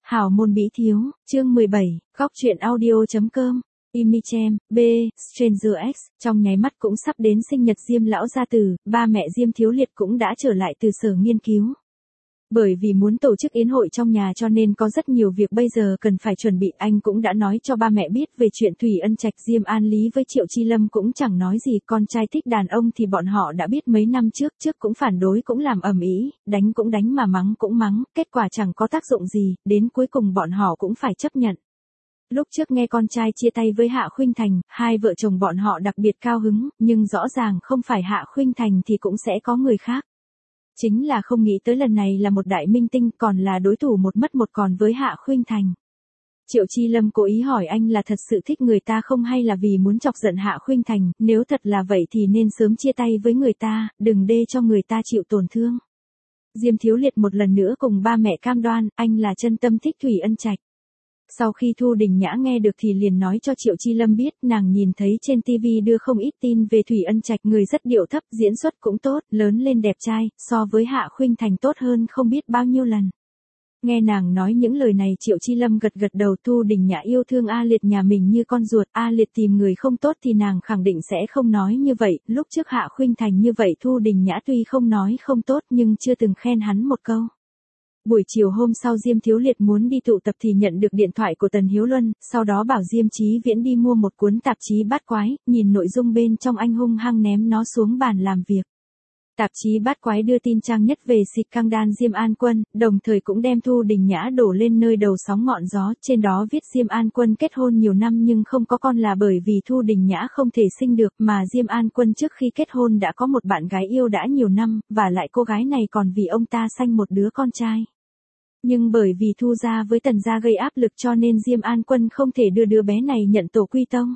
Hào môn bí thiếu, chương 17, góc truyện audio.com, Imichem, B, Stranger X, trong nháy mắt cũng sắp đến sinh nhật Diêm lão gia tử, ba mẹ Diêm Thiếu Liệt cũng đã trở lại từ sở nghiên cứu. Bởi vì muốn tổ chức yến hội trong nhà cho nên có rất nhiều việc bây giờ cần phải chuẩn bị, anh cũng đã nói cho ba mẹ biết về chuyện Thủy Ân Trạch. Diêm An Lý với Triệu Chi Lâm cũng chẳng nói gì, con trai thích đàn ông thì bọn họ đã biết mấy năm trước cũng phản đối cũng làm ầm ĩ, đánh cũng đánh mà mắng cũng mắng, kết quả chẳng có tác dụng gì, đến cuối cùng bọn họ cũng phải chấp nhận. Lúc trước nghe con trai chia tay với Hạ Khuynh Thành, hai vợ chồng bọn họ đặc biệt cao hứng, nhưng rõ ràng không phải Hạ Khuynh Thành thì cũng sẽ có người khác. Chính là không nghĩ tới lần này là một đại minh tinh, còn là đối thủ một mất một còn với Hạ Khuynh Thành. Triệu Chi Lâm cố ý hỏi anh là thật sự thích người ta không hay là vì muốn chọc giận Hạ Khuynh Thành, nếu thật là vậy thì nên sớm chia tay với người ta, đừng để cho người ta chịu tổn thương. Diêm Thiếu Liệt một lần nữa cùng ba mẹ cam đoan, anh là chân tâm thích Thủy Ân Trạch. Sau khi Thu Đình Nhã nghe được thì liền nói cho Triệu Chi Lâm biết, nàng nhìn thấy trên TV đưa không ít tin về Thủy Ân Trạch, người rất điệu thấp, diễn xuất cũng tốt, lớn lên đẹp trai, so với Hạ Khuynh Thành tốt hơn không biết bao nhiêu lần. Nghe nàng nói những lời này Triệu Chi Lâm gật gật đầu. Thu Đình Nhã yêu thương A Liệt nhà mình như con ruột, A Liệt tìm người không tốt thì nàng khẳng định sẽ không nói như vậy, lúc trước Hạ Khuynh Thành như vậy Thu Đình Nhã tuy không nói không tốt nhưng chưa từng khen hắn một câu. Buổi chiều hôm sau Diêm Thiếu Liệt muốn đi tụ tập thì nhận được điện thoại của Tần Hiếu Luân, sau đó bảo Diêm Chí Viễn đi mua một cuốn tạp chí Bát Quái, nhìn nội dung bên trong anh hung hăng ném nó xuống bàn làm việc. Tạp chí Bát Quái đưa tin trang nhất về xịt căng đan Diêm An Quân, đồng thời cũng đem Thu Đình Nhã đổ lên nơi đầu sóng ngọn gió, trên đó viết Diêm An Quân kết hôn nhiều năm nhưng không có con là bởi vì Thu Đình Nhã không thể sinh được, mà Diêm An Quân trước khi kết hôn đã có một bạn gái yêu đã nhiều năm, và lại cô gái này còn vì ông ta sanh một đứa con trai. Nhưng bởi vì Thu gia với Tần gia gây áp lực cho nên Diêm An Quân không thể đưa đứa bé này nhận tổ quy tông.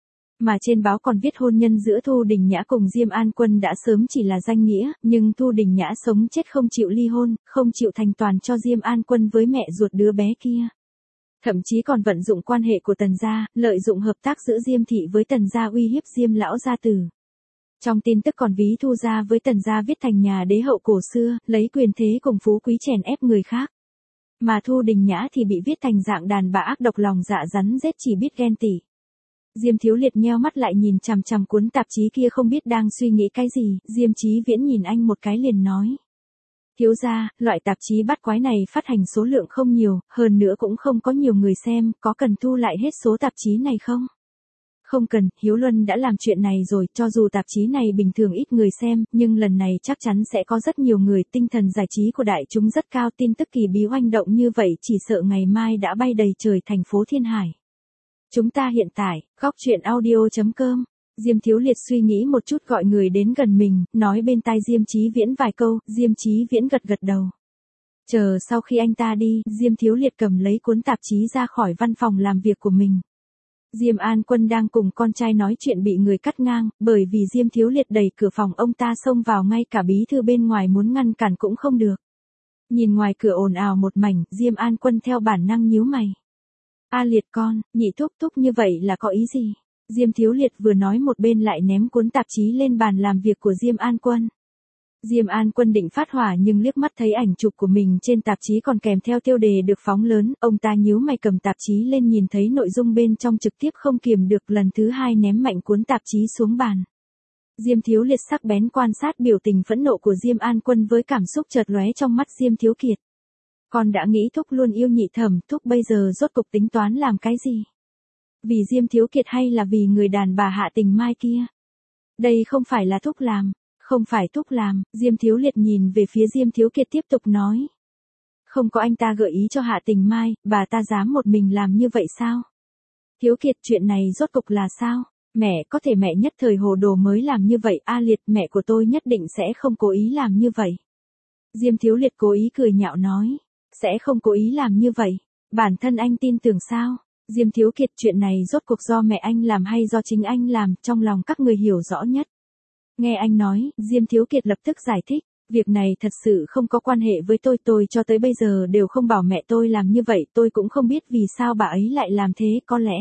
Mà trên báo còn viết hôn nhân giữa Thu Đình Nhã cùng Diêm An Quân đã sớm chỉ là danh nghĩa, nhưng Thu Đình Nhã sống chết không chịu ly hôn, không chịu thành toàn cho Diêm An Quân với mẹ ruột đứa bé kia. Thậm chí còn vận dụng quan hệ của Tần gia, lợi dụng hợp tác giữa Diêm thị với Tần gia uy hiếp Diêm lão gia tử. Trong tin tức còn ví Thu gia với Tần gia viết thành nhà đế hậu cổ xưa, lấy quyền thế cùng phú quý chèn ép người khác. Mà Thu Đình Nhã thì bị viết thành dạng đàn bà ác độc lòng dạ rắn rết chỉ biết ghen tị. Diêm Thiếu Liệt nheo mắt lại nhìn chằm chằm cuốn tạp chí kia không biết đang suy nghĩ cái gì, Diêm Chí Viễn nhìn anh một cái liền nói. Thiếu gia, loại tạp chí Bát Quái này phát hành số lượng không nhiều, hơn nữa cũng không có nhiều người xem, có cần thu lại hết số tạp chí này không? Không cần, Hiếu Luân đã làm chuyện này rồi, cho dù tạp chí này bình thường ít người xem, nhưng lần này chắc chắn sẽ có rất nhiều người, tinh thần giải trí của đại chúng rất cao, tin tức kỳ bí oanh động như vậy chỉ sợ ngày mai đã bay đầy trời thành phố Thiên Hải. Chúng ta hiện tại, góc truyện audio.com, Diêm Thiếu Liệt suy nghĩ một chút gọi người đến gần mình, nói bên tai Diêm Chí Viễn vài câu, Diêm Chí Viễn gật gật đầu. Chờ sau khi anh ta đi, Diêm Thiếu Liệt cầm lấy cuốn tạp chí ra khỏi văn phòng làm việc của mình. Diêm An Quân đang cùng con trai nói chuyện bị người cắt ngang, bởi vì Diêm Thiếu Liệt đẩy cửa phòng ông ta xông vào, ngay cả bí thư bên ngoài muốn ngăn cản cũng không được. Nhìn ngoài cửa ồn ào một mảnh, Diêm An Quân theo bản năng nhíu mày. A Liệt con, nhị thúc thúc như vậy là có ý gì? Diêm Thiếu Liệt vừa nói một bên lại ném cuốn tạp chí lên bàn làm việc của Diêm An Quân. Diêm An Quân định phát hỏa nhưng liếc mắt thấy ảnh chụp của mình trên tạp chí còn kèm theo tiêu đề được phóng lớn, ông ta nhíu mày cầm tạp chí lên nhìn thấy nội dung bên trong trực tiếp không kiềm được, lần thứ hai ném mạnh cuốn tạp chí xuống bàn. Diêm Thiếu Liệt sắc bén quan sát biểu tình phẫn nộ của Diêm An Quân với cảm xúc chợt lóe trong mắt Diêm Thiếu Kiệt. Con đã nghĩ thúc luôn yêu nhị thẩm, thúc bây giờ rốt cục tính toán làm cái gì? Vì Diêm Thiếu Kiệt hay là vì người đàn bà Hạ Tình Mai kia? Đây không phải là thúc làm. Không phải thúc làm, Diêm Thiếu Liệt nhìn về phía Diêm Thiếu Kiệt tiếp tục nói. Không có anh ta gợi ý cho Hạ Tình Mai, bà ta dám một mình làm như vậy sao? Thiếu Kiệt, chuyện này rốt cục là sao? Mẹ, có thể mẹ nhất thời hồ đồ mới làm như vậy, A Liệt, mẹ của tôi nhất định sẽ không cố ý làm như vậy. Diêm Thiếu Liệt cố ý cười nhạo nói. Sẽ không cố ý làm như vậy. Bản thân anh tin tưởng sao? Diêm Thiếu Kiệt, chuyện này rốt cuộc do mẹ anh làm hay do chính anh làm, trong lòng các người hiểu rõ nhất. Nghe anh nói, Diêm Thiếu Kiệt lập tức giải thích, việc này thật sự không có quan hệ với tôi cho tới bây giờ đều không bảo mẹ tôi làm như vậy, tôi cũng không biết vì sao bà ấy lại làm thế,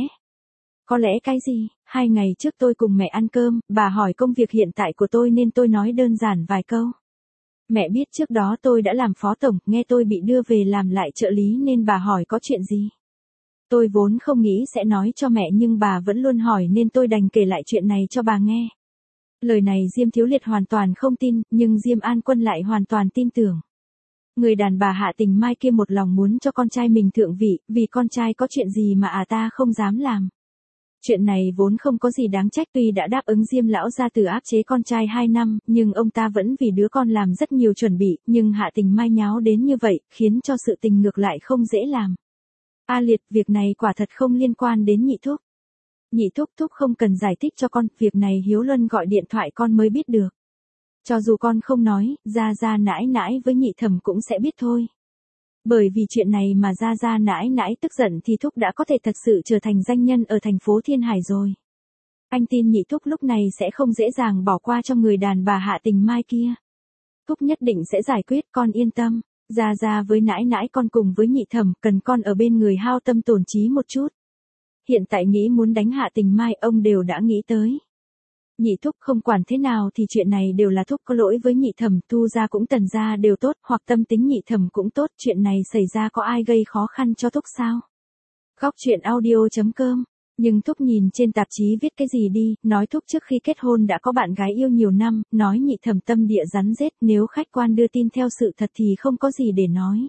có lẽ cái gì, 2 ngày trước tôi cùng mẹ ăn cơm, bà hỏi công việc hiện tại của tôi nên tôi nói đơn giản vài câu. Mẹ biết trước đó tôi đã làm phó tổng, nghe tôi bị đưa về làm lại trợ lý nên bà hỏi có chuyện gì. Tôi vốn không nghĩ sẽ nói cho mẹ nhưng bà vẫn luôn hỏi nên tôi đành kể lại chuyện này cho bà nghe. Lời này Diêm Thiếu Liệt hoàn toàn không tin, nhưng Diêm An Quân lại hoàn toàn tin tưởng. Người đàn bà Hạ Tình Mai kia một lòng muốn cho con trai mình thượng vị, vì con trai có chuyện gì mà ta không dám làm. Chuyện này vốn không có gì đáng trách, tuy đã đáp ứng Diêm lão gia tử áp chế con trai 2 năm, nhưng ông ta vẫn vì đứa con làm rất nhiều chuẩn bị, nhưng Hạ Tình Mai nháo đến như vậy, khiến cho sự tình ngược lại không dễ làm. A Liệt, việc này quả thật không liên quan đến nhị thúc. Nhị thúc thúc không cần giải thích cho con, việc này Hiếu Luân gọi điện thoại con mới biết được. Cho dù con không nói, gia gia nãi nãi với nhị thẩm cũng sẽ biết thôi. Bởi vì chuyện này mà gia gia nãi nãi tức giận thì thúc đã có thể thật sự trở thành danh nhân ở thành phố Thiên Hải rồi. Anh tin nhị thúc lúc này sẽ không dễ dàng bỏ qua cho người đàn bà Hạ Tình Mai kia. Thúc nhất định sẽ giải quyết, con yên tâm. Gia gia với nãi nãi con cùng với nhị thẩm cần con ở bên người hao tâm tổn trí một chút. Hiện tại nghĩ muốn đánh Hạ Tình Mai ông đều đã nghĩ tới. Nhị thúc không quản thế nào thì chuyện này đều là thúc có lỗi với nhị thẩm, Thu gia cũng Tần gia đều tốt, hoặc tâm tính nhị thẩm cũng tốt, chuyện này xảy ra có ai gây khó khăn cho thúc sao? Góc truyện audio.com. Nhưng thúc nhìn trên tạp chí viết cái gì đi, nói thúc trước khi kết hôn đã có bạn gái yêu nhiều năm, nói nhị thẩm tâm địa rắn rết, nếu khách quan đưa tin theo sự thật thì không có gì để nói.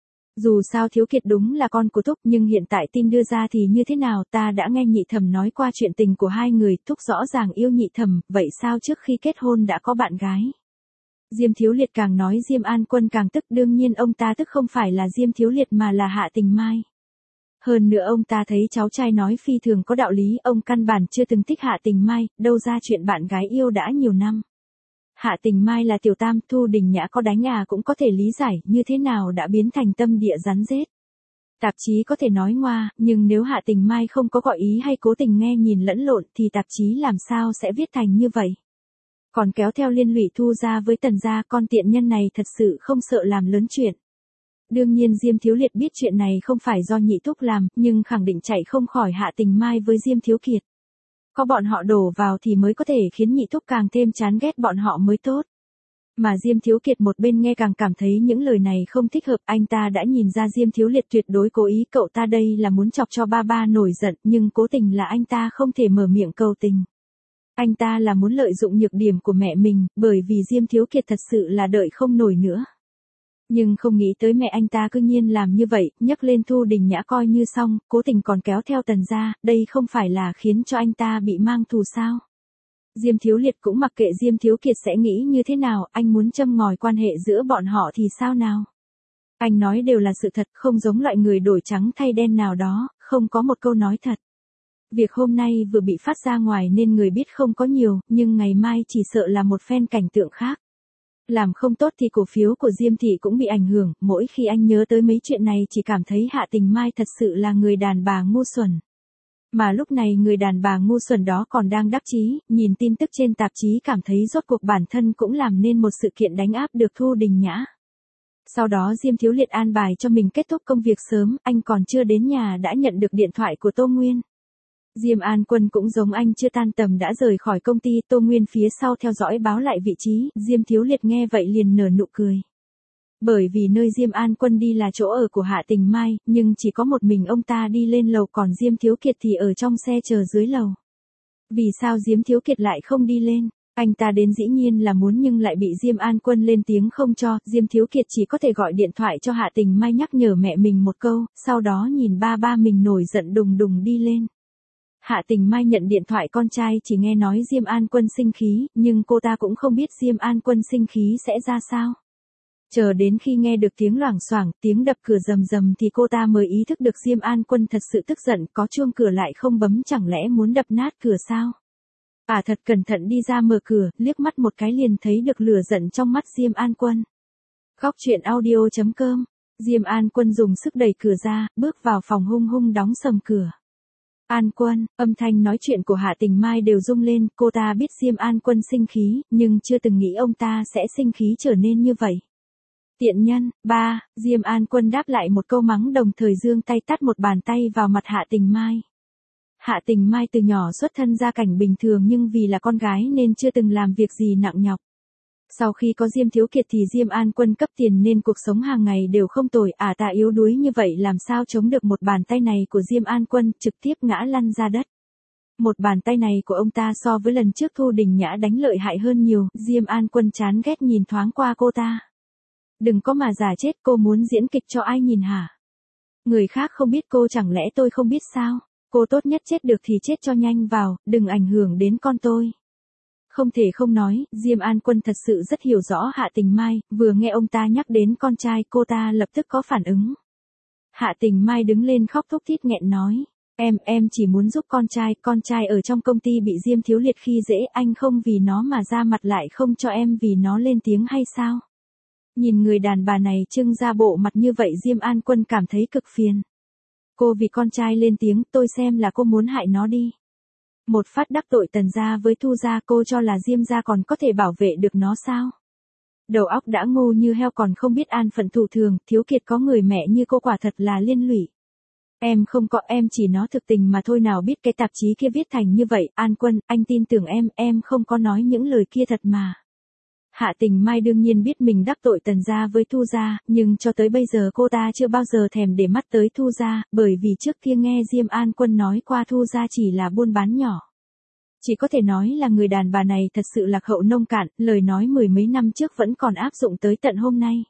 Dù sao Thiếu Kiệt đúng là con của thúc, nhưng hiện tại tin đưa ra thì như thế nào, ta đã nghe nhị thẩm nói qua chuyện tình của hai người, thúc rõ ràng yêu nhị thẩm, vậy sao trước khi kết hôn đã có bạn gái? Diêm Thiếu Liệt càng nói Diêm An Quân càng tức, đương nhiên ông ta tức không phải là Diêm Thiếu Liệt mà là Hạ Tình Mai. Hơn nữa ông ta thấy cháu trai nói phi thường có đạo lý, ông căn bản chưa từng thích Hạ Tình Mai, đâu ra chuyện bạn gái yêu đã nhiều năm. Hạ Tình Mai là tiểu tam, Thu Đình Nhã có đánh cũng có thể lý giải, như thế nào đã biến thành tâm địa rắn rết. Tạp chí có thể nói ngoa, nhưng nếu Hạ Tình Mai không có gọi ý hay cố tình nghe nhìn lẫn lộn thì tạp chí làm sao sẽ viết thành như vậy. Còn kéo theo liên lụy Thu gia với Tần gia, con tiện nhân này thật sự không sợ làm lớn chuyện. Đương nhiên Diêm Thiếu Liệt biết chuyện này không phải do nhị thúc làm, nhưng khẳng định chạy không khỏi Hạ Tình Mai với Diêm Thiếu Kiệt. Có bọn họ đổ vào thì mới có thể khiến nhị thúc càng thêm chán ghét bọn họ mới tốt. Mà Diêm Thiếu Kiệt một bên nghe càng cảm thấy những lời này không thích hợp, anh ta đã nhìn ra Diêm Thiếu Liệt tuyệt đối cố ý, cậu ta đây là muốn chọc cho ba nổi giận, nhưng cố tình là anh ta không thể mở miệng cầu tình. Anh ta là muốn lợi dụng nhược điểm của mẹ mình, bởi vì Diêm Thiếu Kiệt thật sự là đợi không nổi nữa. Nhưng không nghĩ tới mẹ anh ta cư nhiên làm như vậy, nhấc lên Thu Đình Nhã coi như xong, cố tình còn kéo theo Tần gia, đây không phải là khiến cho anh ta bị mang thù sao? Diêm Thiếu Liệt cũng mặc kệ Diêm Thiếu Kiệt sẽ nghĩ như thế nào, anh muốn châm ngòi quan hệ giữa bọn họ thì sao nào? Anh nói đều là sự thật, không giống loại người đổi trắng thay đen nào đó, không có một câu nói thật. Việc hôm nay vừa bị phát ra ngoài nên người biết không có nhiều, nhưng ngày mai chỉ sợ là một phen cảnh tượng khác. Làm không tốt thì cổ phiếu của Diêm thị cũng bị ảnh hưởng, mỗi khi anh nhớ tới mấy chuyện này chỉ cảm thấy Hạ Tình Mai thật sự là người đàn bà ngu xuẩn. Mà lúc này người đàn bà ngu xuẩn đó còn đang đắc chí, nhìn tin tức trên tạp chí cảm thấy rốt cuộc bản thân cũng làm nên một sự kiện đánh áp được Thu Đình Nhã. Sau đó Diêm Thiếu Liệt an bài cho mình kết thúc công việc sớm, anh còn chưa đến nhà đã nhận được điện thoại của Tô Nguyên. Diêm An Quân cũng giống anh chưa tan tầm đã rời khỏi công ty, Tô Nguyên phía sau theo dõi báo lại vị trí, Diêm Thiếu Liệt nghe vậy liền nở nụ cười. Bởi vì nơi Diêm An Quân đi là chỗ ở của Hạ Tình Mai, nhưng chỉ có một mình ông ta đi lên lầu, còn Diêm Thiếu Kiệt thì ở trong xe chờ dưới lầu. Vì sao Diêm Thiếu Kiệt lại không đi lên? Anh ta đến dĩ nhiên là muốn nhưng lại bị Diêm An Quân lên tiếng không cho, Diêm Thiếu Kiệt chỉ có thể gọi điện thoại cho Hạ Tình Mai nhắc nhở mẹ mình một câu, sau đó nhìn ba mình nổi giận đùng đùng đi lên. Hạ Tình Mai nhận điện thoại con trai chỉ nghe nói Diêm An Quân sinh khí, nhưng cô ta cũng không biết Diêm An Quân sinh khí sẽ ra sao. Chờ đến khi nghe được tiếng loảng xoảng, tiếng đập cửa rầm rầm thì cô ta mới ý thức được Diêm An Quân thật sự tức giận, có chuông cửa lại không bấm, chẳng lẽ muốn đập nát cửa sao? Thật cẩn thận đi ra mở cửa, liếc mắt một cái liền thấy được lửa giận trong mắt Diêm An Quân. Góc truyện audio.com. Diêm An Quân dùng sức đẩy cửa ra, bước vào phòng hung hung đóng sầm cửa. An Quân, âm thanh nói chuyện của Hạ Tình Mai đều rung lên, cô ta biết Diêm An Quân sinh khí, nhưng chưa từng nghĩ ông ta sẽ sinh khí trở nên như vậy. Tiện nhân, ba, Diêm An Quân đáp lại một câu mắng đồng thời giương tay tát một bàn tay vào mặt Hạ Tình Mai. Hạ Tình Mai từ nhỏ xuất thân gia cảnh bình thường nhưng vì là con gái nên chưa từng làm việc gì nặng nhọc. Sau khi có Diêm Thiếu Kiệt thì Diêm An Quân cấp tiền nên cuộc sống hàng ngày đều không tồi, ta yếu đuối như vậy làm sao chống được một bàn tay này của Diêm An Quân, trực tiếp ngã lăn ra đất. Một bàn tay này của ông ta so với lần trước Thu Đình Nhã đánh lợi hại hơn nhiều, Diêm An Quân chán ghét nhìn thoáng qua cô ta. Đừng có mà giả chết, cô muốn diễn kịch cho ai nhìn hả? Người khác không biết cô chẳng lẽ tôi không biết sao? Cô tốt nhất chết được thì chết cho nhanh vào, đừng ảnh hưởng đến con tôi. Không thể không nói, Diêm An Quân thật sự rất hiểu rõ Hạ Tình Mai, vừa nghe ông ta nhắc đến con trai cô ta lập tức có phản ứng. Hạ Tình Mai đứng lên khóc thút thít nghẹn nói. Em chỉ muốn giúp con trai ở trong công ty bị Diêm Thiếu Liệt khi dễ, anh không vì nó mà ra mặt lại không cho em vì nó lên tiếng hay sao? Nhìn người đàn bà này trưng ra bộ mặt như vậy Diêm An Quân cảm thấy cực phiền. Cô vì con trai lên tiếng, tôi xem là cô muốn hại nó đi. Một phát đắc tội Tần gia với Thu gia, cô cho là Diêm gia còn có thể bảo vệ được nó sao? Đầu óc đã ngu như heo còn không biết an phận thủ thường, Thiếu Kiệt có người mẹ như cô quả thật là liên lụy. Em không có, em chỉ nói thực tình mà thôi, nào biết cái tạp chí kia viết thành như vậy, An Quân, anh tin tưởng em không có nói những lời kia thật mà. Hạ Tình Mai đương nhiên biết mình đắc tội Tần gia với Thu gia, nhưng cho tới bây giờ cô ta chưa bao giờ thèm để mắt tới Thu gia, bởi vì trước kia nghe Diêm An Quân nói qua Thu gia chỉ là buôn bán nhỏ. Chỉ có thể nói là người đàn bà này thật sự lạc hậu nông cạn, lời nói mười mấy năm trước vẫn còn áp dụng tới tận hôm nay.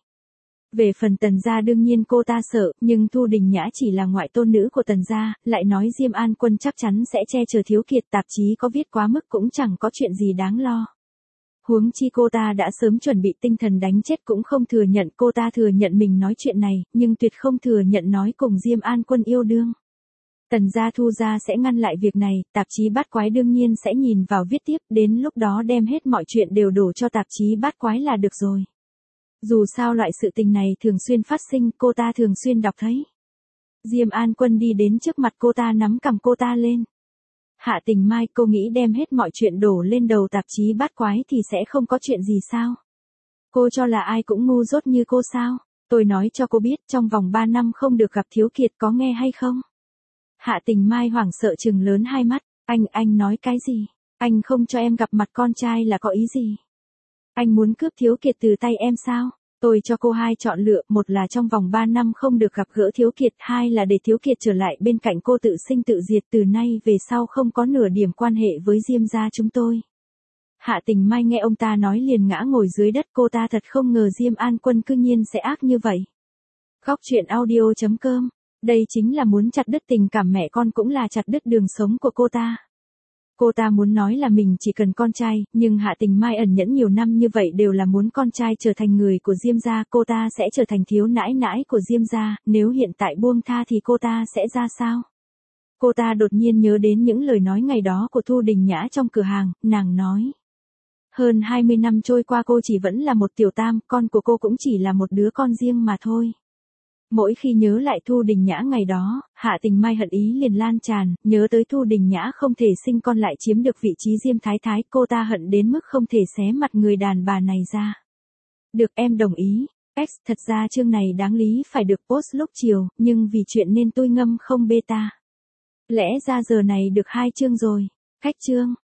Về phần Tần gia đương nhiên cô ta sợ, nhưng Thu Đình Nhã chỉ là ngoại tôn nữ của Tần gia, lại nói Diêm An Quân chắc chắn sẽ che chở Thiếu Kiệt, tạp chí có viết quá mức cũng chẳng có chuyện gì đáng lo. Huống chi cô ta đã sớm chuẩn bị tinh thần đánh chết cũng không thừa nhận, cô ta thừa nhận mình nói chuyện này, nhưng tuyệt không thừa nhận nói cùng Diêm An Quân yêu đương. Tần gia Thu gia sẽ ngăn lại việc này, tạp chí Bát Quái đương nhiên sẽ nhìn vào viết tiếp, đến lúc đó đem hết mọi chuyện đều đổ cho tạp chí Bát Quái là được rồi. Dù sao loại sự tình này thường xuyên phát sinh, cô ta thường xuyên đọc thấy. Diêm An Quân đi đến trước mặt cô ta nắm cằm cô ta lên. Hạ Tình Mai, cô nghĩ đem hết mọi chuyện đổ lên đầu tạp chí Bát Quái thì sẽ không có chuyện gì sao? Cô cho là ai cũng ngu dốt như cô sao? Tôi nói cho cô biết, trong vòng 3 năm không được gặp Thiếu Kiệt, có nghe hay không? Hạ Tình Mai hoảng sợ trừng lớn hai mắt, anh nói cái gì? Anh không cho em gặp mặt con trai là có ý gì? Anh muốn cướp Thiếu Kiệt từ tay em sao? Tôi cho cô hai chọn lựa, một là trong vòng 3 năm không được gặp gỡ Thiếu Kiệt, hai là để Thiếu Kiệt trở lại bên cạnh cô tự sinh tự diệt, từ nay về sau không có nửa điểm quan hệ với Diêm gia chúng tôi. Hạ Tình Mai nghe ông ta nói liền ngã ngồi dưới đất, cô ta thật không ngờ Diêm An Quân cư nhiên sẽ ác như vậy. Góc truyện audio.com, đây chính là muốn chặt đứt tình cảm mẹ con cũng là chặt đứt đường sống của cô ta. Cô ta muốn nói là mình chỉ cần con trai, nhưng Hạ Tình Mai ẩn nhẫn nhiều năm như vậy đều là muốn con trai trở thành người của Diêm gia, cô ta sẽ trở thành thiếu nãi nãi của Diêm gia, nếu hiện tại buông tha thì cô ta sẽ ra sao? Cô ta đột nhiên nhớ đến những lời nói ngày đó của Thu Đình Nhã trong cửa hàng, nàng nói. Hơn 20 năm trôi qua cô chỉ vẫn là một tiểu tam, con của cô cũng chỉ là một đứa con riêng mà thôi. Mỗi khi nhớ lại Thu Đình Nhã ngày đó, Hạ Tình Mai hận ý liền lan tràn, nhớ tới Thu Đình Nhã không thể sinh con lại chiếm được vị trí Diêm Thái Thái, cô ta hận đến mức không thể xé mặt người đàn bà này ra. Được, em đồng ý. Thật ra chương này đáng lý phải được post lúc chiều, nhưng vì chuyện nên tôi ngâm không beta. Lẽ ra giờ này được 2 chương rồi. Khách chương.